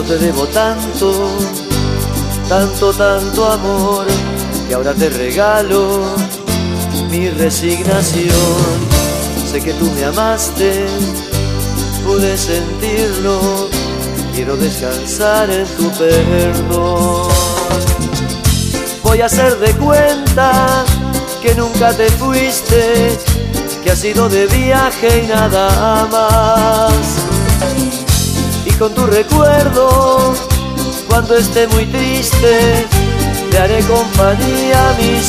te debo tanto, tanto, tanto amor, que ahora te regalo mi resignación. Sé que tú me amaste, pude sentirlo, quiero descansar en tu perdón. Voy a hacer de cuenta que nunca te fuiste, que has ido de viaje y nada más. Y con tu recuerdo, cuando esté muy triste, le haré compañía a mi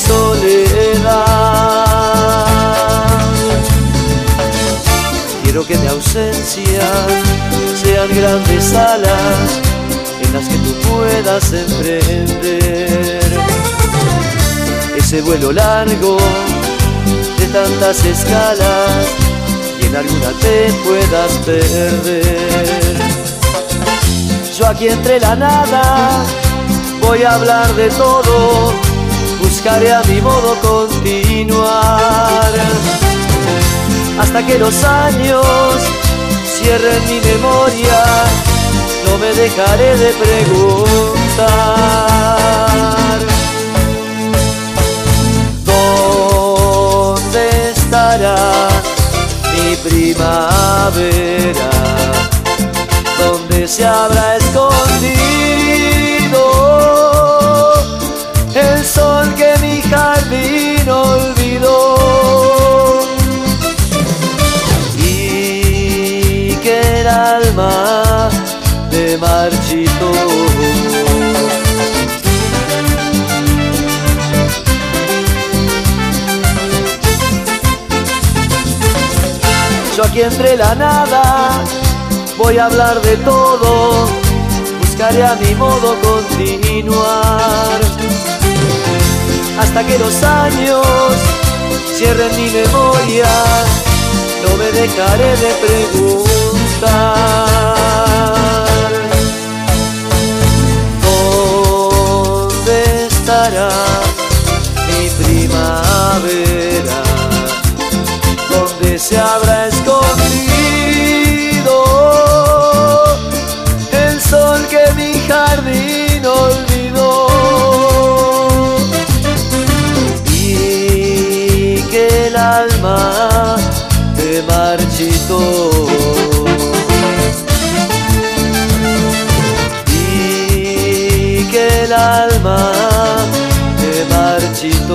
soledad. Quiero que mi ausencia sean grandes alas en las que tú puedas emprender ese vuelo largo de tantas escalas y en alguna te puedas perder. Yo aquí entre la nada voy a hablar de todo, buscaré a mi modo continuar hasta que los años cierren mi memoria. No me dejaré de preguntar ¿dónde estará mi primavera? ¿Dónde se habrá escondido el sol que mi jardín olvidó? Y que el alma me marchitó. Yo aquí entre la nada voy a hablar de todo, buscaré a mi modo continuar hasta que los años cierren mi memoria. No me dejaré de preguntar ¿dónde estará mi primavera? ¿Dónde se habrá escondido el sol que mi jardín olvidó? Y que el alma me marchitó. Y que el alma me marchitó.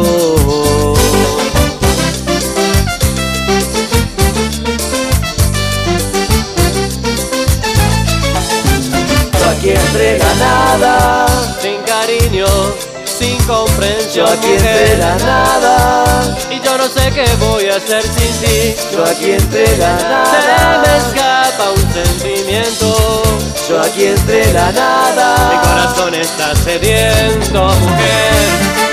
Aquí entre la nada, sin cariño, sin comprensión, yo aquí entre la nada, y yo no sé qué voy a hacer sin ti. yo aquí entre la Se me nada, escapa un sentimiento, yo aquí entre la mi nada, corazón está sediento, mujer.